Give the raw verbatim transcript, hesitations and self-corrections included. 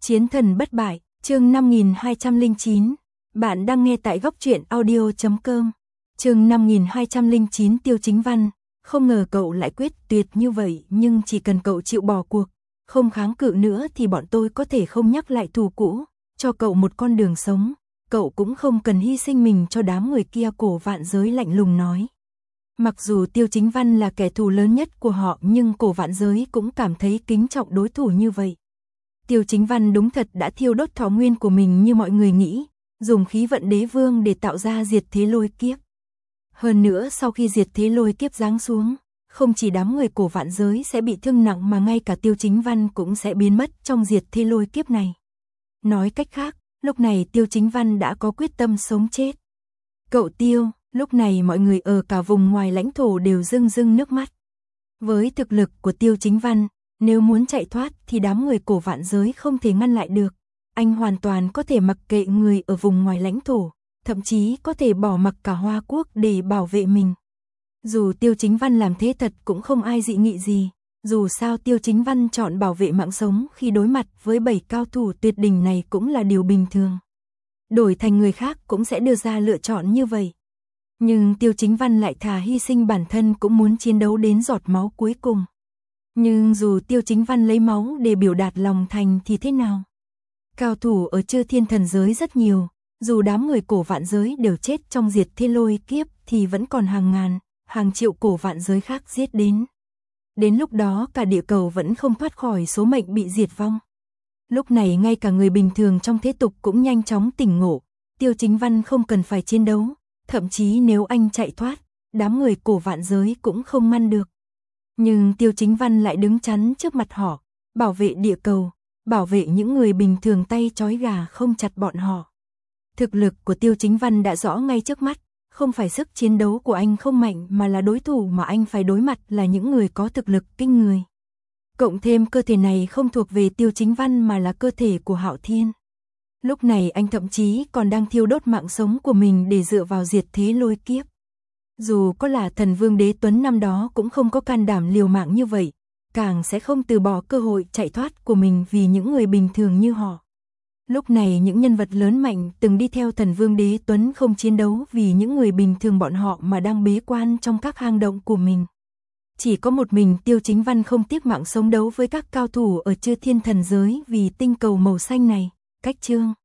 Chiến thần bất bại, chương năm nghìn hai trăm lẻ chín. Bạn đang nghe tại góc truyện audio chấm com. Chương năm nghìn hai trăm lẻ chín Tiêu Chính Văn, không ngờ cậu lại quyết tuyệt như vậy, nhưng chỉ cần cậu chịu bỏ cuộc, không kháng cự nữa thì bọn tôi có thể không nhắc lại thù cũ, cho cậu một con đường sống, cậu cũng không cần hy sinh mình cho đám người kia. Cổ Vạn Giới lạnh lùng nói. Mặc dù Tiêu Chính Văn là kẻ thù lớn nhất của họ, nhưng Cổ Vạn Giới cũng cảm thấy kính trọng đối thủ như vậy. Tiêu Chính Văn đúng thật đã thiêu đốt thọ nguyên của mình như mọi người nghĩ, dùng khí vận đế vương để tạo ra diệt thế lôi kiếp. Hơn nữa sau khi diệt thế lôi kiếp giáng xuống, không chỉ đám người Cổ Vạn Giới sẽ bị thương nặng mà ngay cả Tiêu Chính Văn cũng sẽ biến mất trong diệt thế lôi kiếp này. Nói cách khác, lúc này Tiêu Chính Văn đã có quyết tâm sống chết. Cậu Tiêu, lúc này mọi người ở cả vùng ngoài lãnh thổ đều rưng rưng nước mắt. Với thực lực của Tiêu Chính Văn, nếu muốn chạy thoát thì đám người Cổ Vạn Giới không thể ngăn lại được. Anh hoàn toàn có thể mặc kệ người ở vùng ngoài lãnh thổ, thậm chí có thể bỏ mặc cả Hoa Quốc để bảo vệ mình. Dù Tiêu Chính Văn làm thế thật cũng không ai dị nghị gì, dù sao Tiêu Chính Văn chọn bảo vệ mạng sống khi đối mặt với bảy cao thủ tuyệt đỉnh này cũng là điều bình thường. Đổi thành người khác cũng sẽ đưa ra lựa chọn như vậy. Nhưng Tiêu Chính Văn lại thà hy sinh bản thân cũng muốn chiến đấu đến giọt máu cuối cùng. Nhưng dù Tiêu Chính Văn lấy máu để biểu đạt lòng thành thì thế nào? Cao thủ ở Chư Thiên Thần Giới rất nhiều, dù đám người Cổ Vạn Giới đều chết trong diệt thế lôi kiếp thì vẫn còn hàng ngàn, hàng triệu Cổ Vạn Giới khác giết đến. Đến lúc đó cả địa cầu vẫn không thoát khỏi số mệnh bị diệt vong. Lúc này ngay cả người bình thường trong thế tục cũng nhanh chóng tỉnh ngộ, Tiêu Chính Văn không cần phải chiến đấu, thậm chí nếu anh chạy thoát, đám người Cổ Vạn Giới cũng không ngăn được. Nhưng Tiêu Chính Văn lại đứng chắn trước mặt họ, bảo vệ địa cầu, bảo vệ những người bình thường tay trói gà không chặt bọn họ. Thực lực của Tiêu Chính Văn đã rõ ngay trước mắt, không phải sức chiến đấu của anh không mạnh mà là đối thủ mà anh phải đối mặt là những người có thực lực kinh người. Cộng thêm cơ thể này không thuộc về Tiêu Chính Văn mà là cơ thể của Hạo Thiên. Lúc này anh thậm chí còn đang thiêu đốt mạng sống của mình để dựa vào diệt thế lôi kiếp. Dù có là Thần Vương Đế Tuấn năm đó cũng không có can đảm liều mạng như vậy, càng sẽ không từ bỏ cơ hội chạy thoát của mình vì những người bình thường như họ. Lúc này những nhân vật lớn mạnh từng đi theo Thần Vương Đế Tuấn không chiến đấu vì những người bình thường bọn họ mà đang bế quan trong các hang động của mình. Chỉ có một mình Tiêu Chính Văn không tiếc mạng sống đấu với các cao thủ ở Chư Thiên Thần Giới vì tinh cầu màu xanh này. Cách chương